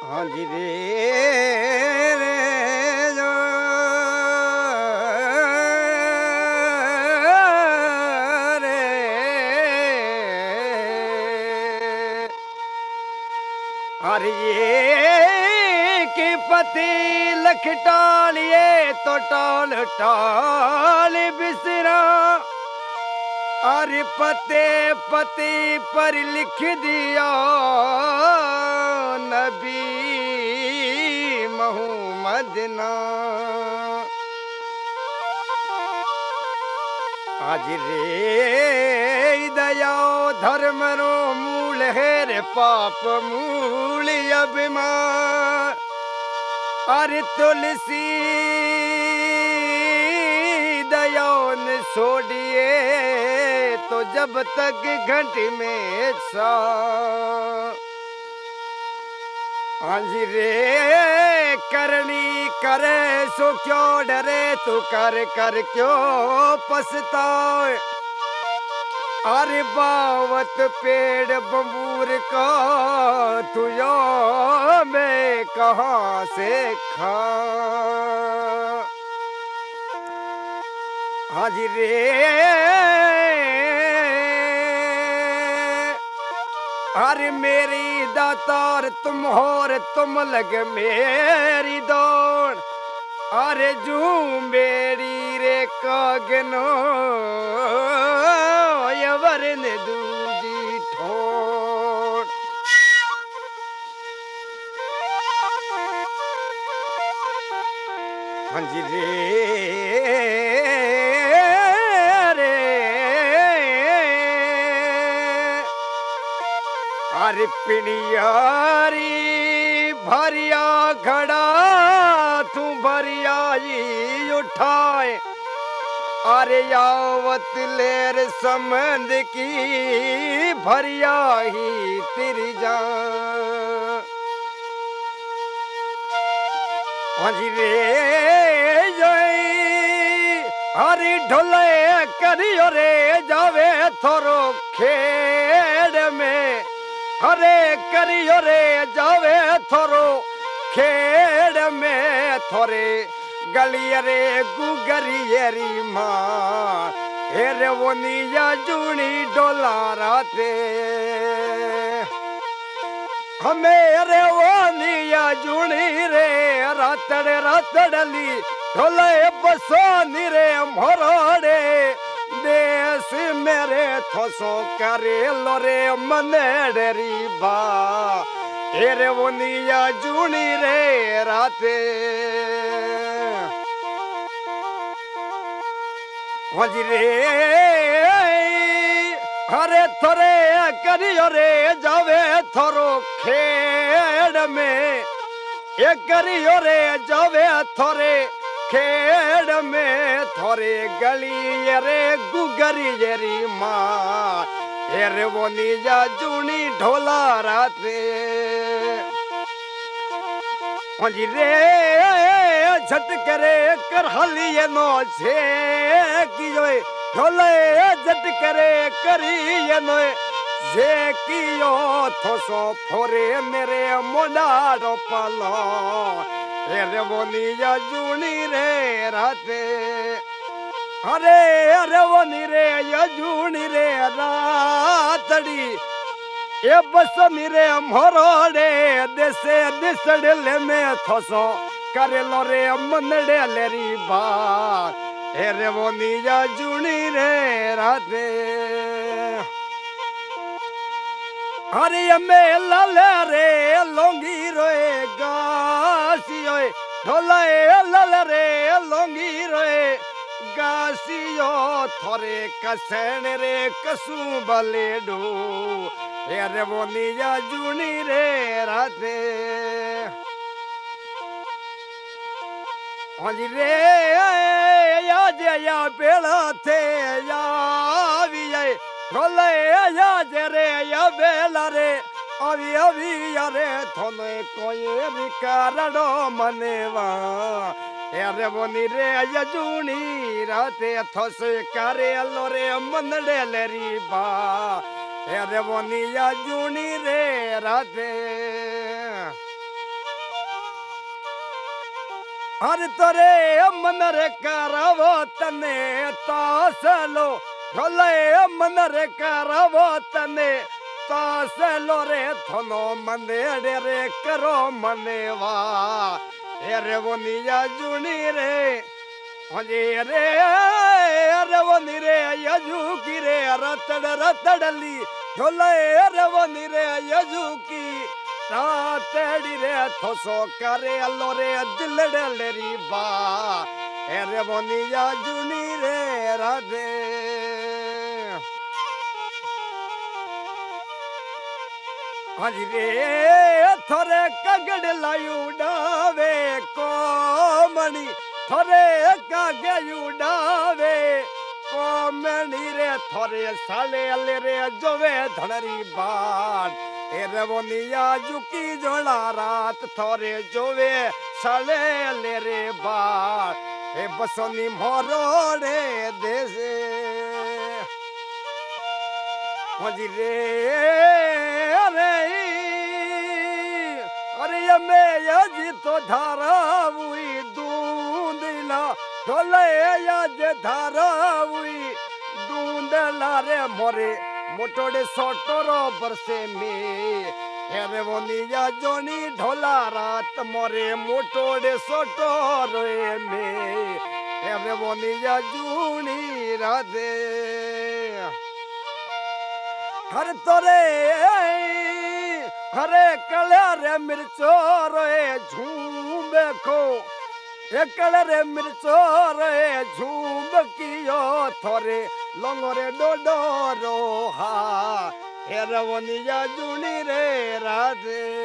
हाँ जी रे जो रे अरे ये की पति लख टालिए तो टाल टाल बिसरा अरे पते पति पर लिख दिया नबी मोहम्मद ना आज रे दया धर्म रो मूल है रे पाप मूल अभिमान अरे तुलसी दया ने छोड़िए तो जब तक घंटी में सा हाजी रे करनी करे सो क्यों डरे तू कर कर क्यों पछताए अरे बावत पेड़ बबूर का तू यो मैं कहाँ से खा हाजी रे अरे मेरी दातार तुम और तुम लग मेरी दौड़ अरे जू मेरी रे कागनो यवरन दूजी ठोड़ हाँ जी अरे पिणियारी भरिया घड़ा तू भरियाई उठाए अरे यावत लेर समंद की भरिया ही तेरी जा हाजी रे जय हरी ढोले करियो रे जावे थोरो खेड़ में हरे करियो रे जावे थोरो खेड़ में थोरे गलिया रे गुगरियरी माँ हेरे वो निया जूनी डोला राते हमें रे वो निया जूनी रे रातड़े रातड़ली ढोले बसोनी रे मोरोड़े देश मेरे थोसो करे लोरे मनेडरी बा हेरे वो निया जूनी रे राते हाजी रे हरे थोरे करियो रे जावे थोरो खेड़ में ये करियो रे जावे थोरे खेड़ में थोरे गली रे गुगरी जेरी माँ हेरे वो निजा जूनी ढोला राते हाजी रे झटक रे कर हलिए नो छे कियो ढोले झटक रे करिए नो जे कियो थोसो फोरे मेरे मोडारो पालो हेरे वो निया जूनी रे राते अरे अरे वो रे या जूनी रे रातड़ी ये बस मेरे मोरोड़े देसे दिसड़ले में थोसो करे लो रे मनड़े लेरी बात हेरे वो निया जूनी रे राते हरे में लाले रे लोंगी रोए गासियो ढोले लाले रे लोंगी रोए गासियो थोरे कसण रे कसू बलेडो हेरे वो निया जूनी रे राते हाजी रे या जया बेड़ा थे या भी ढोले या जरे या बेला रे अभी अभी यारे थोने कोई रिकारडो मनेवा हेरे वो रे या जूनी राते थोसे करे लोरे मनडे लेरी बा हेरे वो निया जूनी रे राते हर तोरे मन रे करवो तने तासलो ढोले मन रे करवो तने तासलो रे थनो मने रे करो मनेवा रे वो निया जुनी रे हजे रे रे वो निरे यजुकी रे रतड़ रतड़ली ढोले रे वो निरे यजुकी रातड़ी रे थोसो करे अल्लो रे दिलड़े री बा रे वो निया जुनी रे राधे हजी रे थोरे कगड़ लायू डावे कोमणी थोरे कागे उड़ावे कोमणी रे थोरे साले अले रे जोवे धड़री बाण रे वो निया जुकी जोड़ा रात थोरे जोवे साले अले रे बाण हे बसोनी मोरोड़े देसे हजी रे अरे ये मैं यजी तो धारा हुई दूंदला ढोले यज धारा हुई दूंदला रे मोरे मोटोड़े सोटोरो बरसे में हेरे वो निया जोनी ढोला रात मोरे मोटोड़े सोटोरो में हेरे वो निया जूनी राधे हर तोरे हरे कल्या रे मिर्चो रे झूम को एकल रे मिर्चो रे झूम कियो थोरे लंगोरे डोडो रोहा हेरवनिया जुनी रे राधे